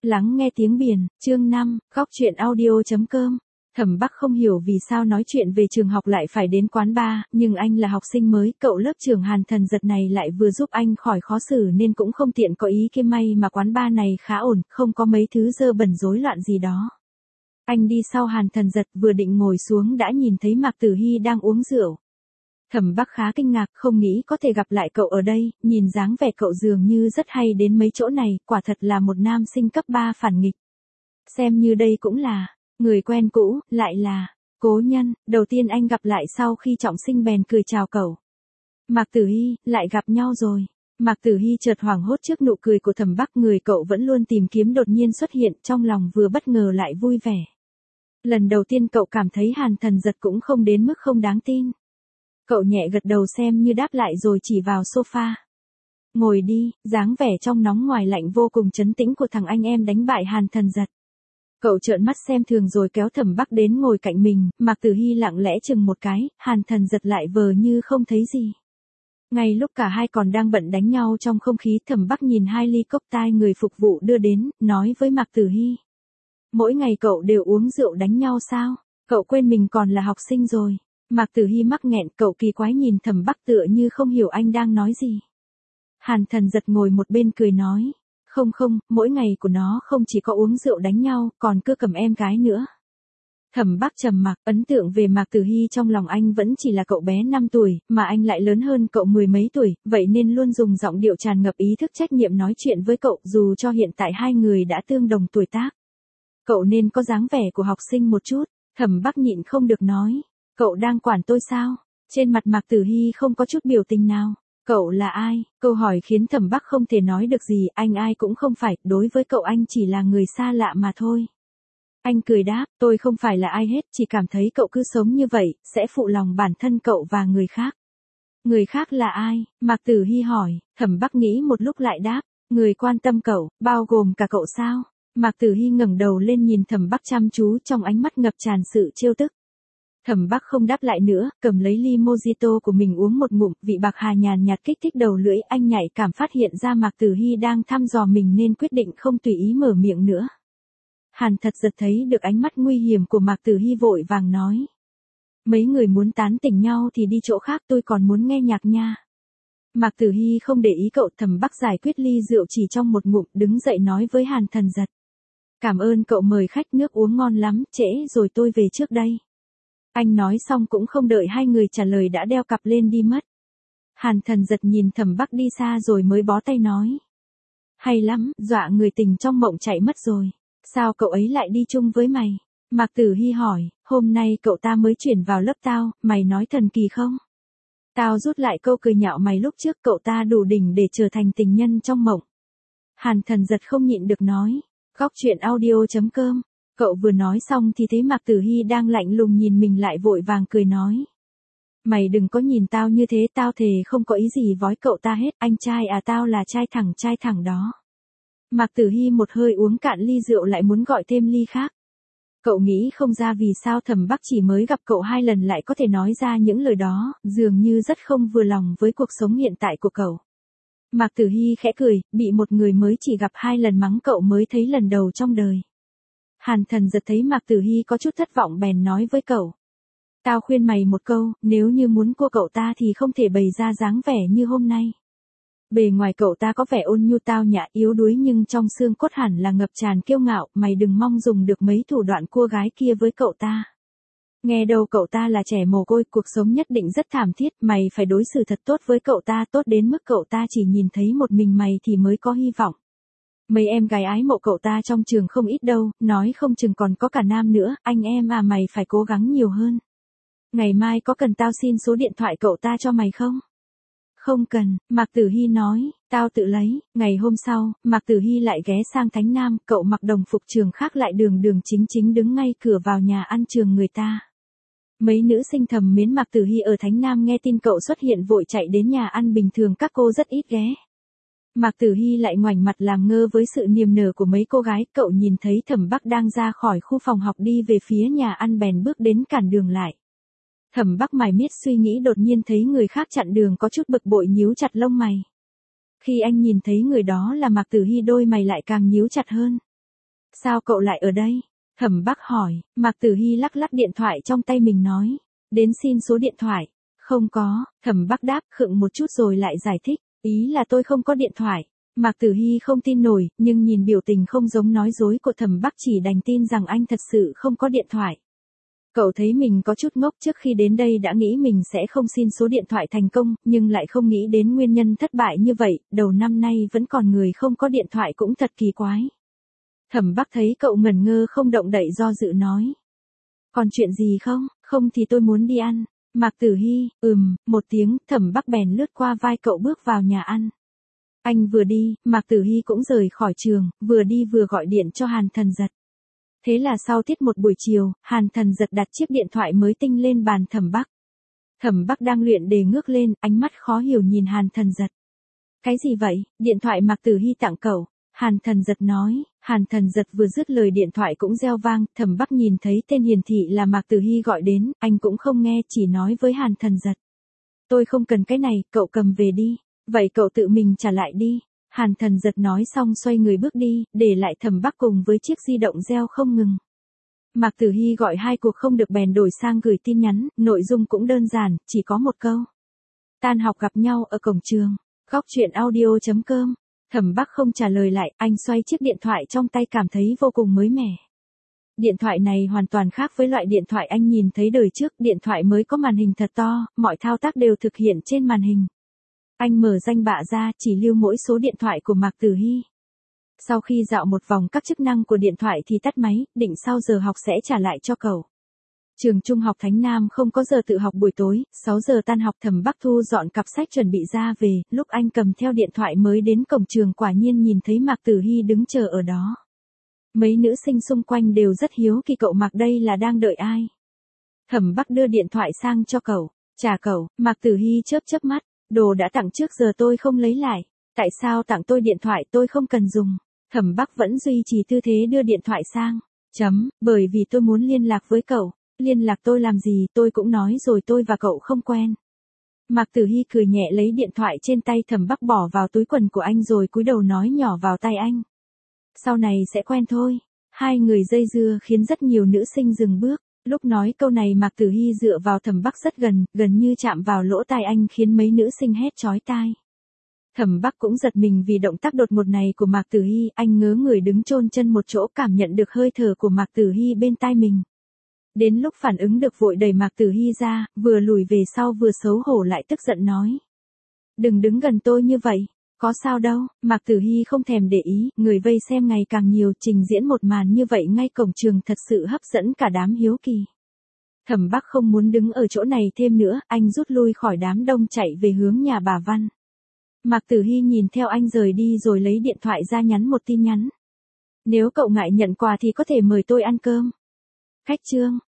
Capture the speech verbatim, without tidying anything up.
Lắng nghe tiếng biển, chương năm, góc chuyện audio chấm com. Thẩm Bắc không hiểu vì sao nói chuyện về trường học lại phải đến quán bar, nhưng anh là học sinh mới, cậu lớp trưởng Hàn Thần Giật này lại vừa giúp anh khỏi khó xử nên cũng không tiện có ý kia, may mà quán bar này khá ổn, không có mấy thứ dơ bẩn rối loạn gì đó. Anh đi sau Hàn Thần Giật, vừa định ngồi xuống đã nhìn thấy Mạc Tử Hy đang uống rượu. Thẩm Bắc khá kinh ngạc, không nghĩ có thể gặp lại cậu ở đây, nhìn dáng vẻ cậu dường như rất hay đến mấy chỗ này, quả thật là một nam sinh cấp ba phản nghịch. Xem như đây cũng là người quen cũ, lại là cố nhân, đầu tiên anh gặp lại sau khi trọng sinh bèn cười chào cậu. Mạc Tử Hy, lại gặp nhau rồi. Mạc Tử Hy chợt hoảng hốt trước nụ cười của Thẩm Bắc, người cậu vẫn luôn tìm kiếm đột nhiên xuất hiện, trong lòng vừa bất ngờ lại vui vẻ. Lần đầu tiên cậu cảm thấy Hàn Thần Giật cũng không đến mức không đáng tin. Cậu nhẹ gật đầu xem như đáp lại rồi chỉ vào sofa. Ngồi đi, dáng vẻ trong nóng ngoài lạnh vô cùng trấn tĩnh của thằng anh em đánh bại Hàn Thần Giật. Cậu trợn mắt xem thường rồi kéo Thẩm Bắc đến ngồi cạnh mình, Mạc Tử Hy lặng lẽ chừng một cái, Hàn Thần Giật lại vờ như không thấy gì. Ngay lúc cả hai còn đang bận đánh nhau trong không khí, Thẩm Bắc nhìn hai ly cốc tai người phục vụ đưa đến, nói với Mạc Tử Hy. Mỗi ngày cậu đều uống rượu đánh nhau sao? Cậu quên mình còn là học sinh rồi. Mạc Tử Hy mắc nghẹn, cậu kỳ quái nhìn Thẩm Bắc tựa như không hiểu anh đang nói gì. Hàn Thần Giật ngồi một bên cười nói. Không không, mỗi ngày của nó không chỉ có uống rượu đánh nhau, còn cưa cầm em gái nữa. Thẩm Bắc trầm mặc, ấn tượng về Mạc Tử Hy trong lòng anh vẫn chỉ là cậu bé năm tuổi, mà anh lại lớn hơn cậu mười mấy tuổi, vậy nên luôn dùng giọng điệu tràn ngập ý thức trách nhiệm nói chuyện với cậu, dù cho hiện tại hai người đã tương đồng tuổi tác. Cậu nên có dáng vẻ của học sinh một chút. Thẩm Bắc nhịn không được nói. Cậu đang quản tôi sao? Trên mặt Mạc Tử Hy không có chút biểu tình nào. Cậu là ai? Câu hỏi khiến Thẩm Bắc không thể nói được gì, anh ai cũng không phải, đối với cậu anh chỉ là người xa lạ mà thôi. Anh cười đáp, tôi không phải là ai hết, chỉ cảm thấy cậu cứ sống như vậy, sẽ phụ lòng bản thân cậu và người khác. Người khác là ai? Mạc Tử Hy hỏi, Thẩm Bắc nghĩ một lúc lại đáp, người quan tâm cậu, bao gồm cả cậu sao? Mạc Tử Hy ngẩng đầu lên nhìn Thẩm Bắc chăm chú, trong ánh mắt ngập tràn sự trêu tức. Thẩm Bắc không đáp lại nữa, cầm lấy ly mojito của mình uống một ngụm, vị bạc hà nhàn nhạt kích thích đầu lưỡi, anh nhạy cảm phát hiện ra Mạc Tử Hy đang thăm dò mình nên quyết định không tùy ý mở miệng nữa. Hàn Thật Giật thấy được ánh mắt nguy hiểm của Mạc Tử Hy vội vàng nói. Mấy người muốn tán tỉnh nhau thì đi chỗ khác, tôi còn muốn nghe nhạc nha. Mạc Tử Hy không để ý cậu, Thẩm Bắc giải quyết ly rượu chỉ trong một ngụm, đứng dậy nói với Hàn Thần Giật. Cảm ơn cậu mời khách, nước uống ngon lắm, trễ rồi tôi về trước đây. Anh nói xong cũng không đợi hai người trả lời đã đeo cặp lên đi mất. Hàn Thần Giật nhìn Thẩm Bắc đi xa rồi mới bó tay nói. Hay lắm, dọa người tình trong mộng chạy mất rồi. Sao cậu ấy lại đi chung với mày? Mạc Tử Hy hỏi, hôm nay cậu ta mới chuyển vào lớp tao, mày nói thần kỳ không? Tao rút lại câu cười nhạo mày lúc trước, cậu ta đủ đỉnh để trở thành tình nhân trong mộng. Hàn Thần Giật không nhịn được nói. Góc chuyện audio chấm com. Cậu vừa nói xong thì thấy Mạc Tử Hy đang lạnh lùng nhìn mình lại vội vàng cười nói. Mày đừng có nhìn tao như thế, tao thề không có ý gì vói cậu ta hết, anh trai à, tao là trai thẳng trai thẳng đó. Mạc Tử Hy một hơi uống cạn ly rượu lại muốn gọi thêm ly khác. Cậu nghĩ không ra vì sao Thẩm Bắc chỉ mới gặp cậu hai lần lại có thể nói ra những lời đó, dường như rất không vừa lòng với cuộc sống hiện tại của cậu. Mạc Tử Hy khẽ cười, bị một người mới chỉ gặp hai lần mắng cậu mới thấy lần đầu trong đời. Hàn Thần Giật thấy Mạc Tử Hy có chút thất vọng bèn nói với cậu. Tao khuyên mày một câu, nếu như muốn cua cậu ta thì không thể bày ra dáng vẻ như hôm nay. Bề ngoài cậu ta có vẻ ôn nhu tao nhã yếu đuối nhưng trong xương cốt hẳn là ngập tràn kiêu ngạo, mày đừng mong dùng được mấy thủ đoạn cua gái kia với cậu ta. Nghe đâu cậu ta là trẻ mồ côi, cuộc sống nhất định rất thảm thiết, mày phải đối xử thật tốt với cậu ta, tốt đến mức cậu ta chỉ nhìn thấy một mình mày thì mới có hy vọng. Mấy em gái ái mộ cậu ta trong trường không ít đâu, nói không chừng còn có cả nam nữa, anh em à, mày phải cố gắng nhiều hơn. Ngày mai có cần tao xin số điện thoại cậu ta cho mày không? Không cần, Mạc Tử Hy nói, tao tự lấy. Ngày hôm sau, Mạc Tử Hy lại ghé sang Thánh Nam, cậu mặc đồng phục trường khác lại đường đường chính chính đứng ngay cửa vào nhà ăn trường người ta. Mấy nữ sinh thầm mến Mạc Tử Hy ở Thánh Nam nghe tin cậu xuất hiện vội chạy đến nhà ăn, bình thường các cô rất ít ghé. Mạc Tử Hy lại ngoảnh mặt làm ngơ với sự niềm nở của mấy cô gái, cậu nhìn thấy Thẩm Bắc đang ra khỏi khu phòng học đi về phía nhà ăn bèn bước đến cản đường lại. Thẩm Bắc mải miết suy nghĩ đột nhiên thấy người khác chặn đường có chút bực bội nhíu chặt lông mày. Khi anh nhìn thấy người đó là Mạc Tử Hy đôi mày lại càng nhíu chặt hơn. Sao cậu lại ở đây? Thẩm Bắc hỏi, Mạc Tử Hy lắc lắc điện thoại trong tay mình nói. Đến xin số điện thoại. Không có, Thẩm Bắc đáp, khựng một chút rồi lại giải thích, ý là tôi không có điện thoại. Mạc Tử Hy không tin nổi, nhưng nhìn biểu tình không giống nói dối của Thẩm Bắc chỉ đành tin rằng anh thật sự không có điện thoại. Cậu thấy mình có chút ngốc, trước khi đến đây đã nghĩ mình sẽ không xin số điện thoại thành công, nhưng lại không nghĩ đến nguyên nhân thất bại như vậy, đầu năm nay vẫn còn người không có điện thoại cũng thật kỳ quái. Thẩm Bắc thấy cậu ngẩn ngơ không động đậy do dự nói. Còn chuyện gì không? Không thì tôi muốn đi ăn. Mạc Tử Hy, ừm, một tiếng, Thẩm Bắc bèn lướt qua vai cậu bước vào nhà ăn. Anh vừa đi, Mạc Tử Hy cũng rời khỏi trường, vừa đi vừa gọi điện cho Hàn Thần Giật. Thế là sau tiết một buổi chiều, Hàn Thần Giật đặt chiếc điện thoại mới tinh lên bàn Thẩm Bắc. Thẩm Bắc đang luyện đề ngước lên, ánh mắt khó hiểu nhìn Hàn Thần Giật. Cái gì vậy? Điện thoại Mạc Tử Hy tặng cậu. Hàn Thần Giật nói. Hàn Thần Giật vừa dứt lời điện thoại cũng reo vang, Thẩm Bắc nhìn thấy tên hiển thị là Mạc Tử Hy gọi đến, anh cũng không nghe, chỉ nói với Hàn Thần Giật. Tôi không cần cái này, cậu cầm về đi. Vậy cậu tự mình trả lại đi. Hàn Thần Giật nói xong xoay người bước đi, để lại Thẩm Bắc cùng với chiếc di động reo không ngừng. Mạc Tử Hy gọi hai cuộc không được bèn đổi sang gửi tin nhắn, nội dung cũng đơn giản, chỉ có một câu. Tan học gặp nhau ở cổng trường. Góc truyện audio chấm com. Thẩm Bắc không trả lời lại, anh xoay chiếc điện thoại trong tay cảm thấy vô cùng mới mẻ. Điện thoại này hoàn toàn khác với loại điện thoại anh nhìn thấy đời trước, điện thoại mới có màn hình thật to, mọi thao tác đều thực hiện trên màn hình. Anh mở danh bạ ra, chỉ lưu mỗi số điện thoại của Mạc Tử Hy. Sau khi dạo một vòng các chức năng của điện thoại thì tắt máy, định sau giờ học sẽ trả lại cho cậu. Trường Trung học Thánh Nam không có giờ tự học buổi tối, sáu giờ tan học. Thẩm Bắc thu dọn cặp sách chuẩn bị ra về, lúc anh cầm theo điện thoại mới đến cổng trường quả nhiên nhìn thấy Mạc Tử Hy đứng chờ ở đó. Mấy nữ sinh xung quanh đều rất hiếu kỳ cậu Mạc đây là đang đợi ai. Thẩm Bắc đưa điện thoại sang cho cậu, trả cậu. Mạc Tử Hy chớp chớp mắt, đồ đã tặng trước giờ tôi không lấy lại, tại sao tặng tôi điện thoại tôi không cần dùng. Thẩm Bắc vẫn duy trì tư thế đưa điện thoại sang, chấm, bởi vì tôi muốn liên lạc với cậu. Liên lạc tôi làm gì, tôi cũng nói rồi tôi và cậu không quen. Mạc Tử Hy cười nhẹ lấy điện thoại trên tay Thẩm Bắc bỏ vào túi quần của anh rồi cúi đầu nói nhỏ vào tai anh. Sau này sẽ quen thôi. Hai người dây dưa khiến rất nhiều nữ sinh dừng bước. Lúc nói câu này Mạc Tử Hy dựa vào Thẩm Bắc rất gần, gần như chạm vào lỗ tai anh khiến mấy nữ sinh hét chói tai. Thẩm Bắc cũng giật mình vì động tác đột ngột này của Mạc Tử Hy, anh ngớ người đứng chôn chân một chỗ cảm nhận được hơi thở của Mạc Tử Hy bên tai mình. Đến lúc phản ứng được vội đẩy Mạc Tử Hy ra, vừa lùi về sau vừa xấu hổ lại tức giận nói. Đừng đứng gần tôi như vậy, có sao đâu. Mạc Tử Hy không thèm để ý, người vây xem ngày càng nhiều, trình diễn một màn như vậy ngay cổng trường thật sự hấp dẫn cả đám hiếu kỳ. Thẩm Bắc không muốn đứng ở chỗ này thêm nữa, anh rút lui khỏi đám đông chạy về hướng nhà bà Văn. Mạc Tử Hy nhìn theo anh rời đi rồi lấy điện thoại ra nhắn một tin nhắn. Nếu cậu ngại nhận quà thì có thể mời tôi ăn cơm. Khách trương,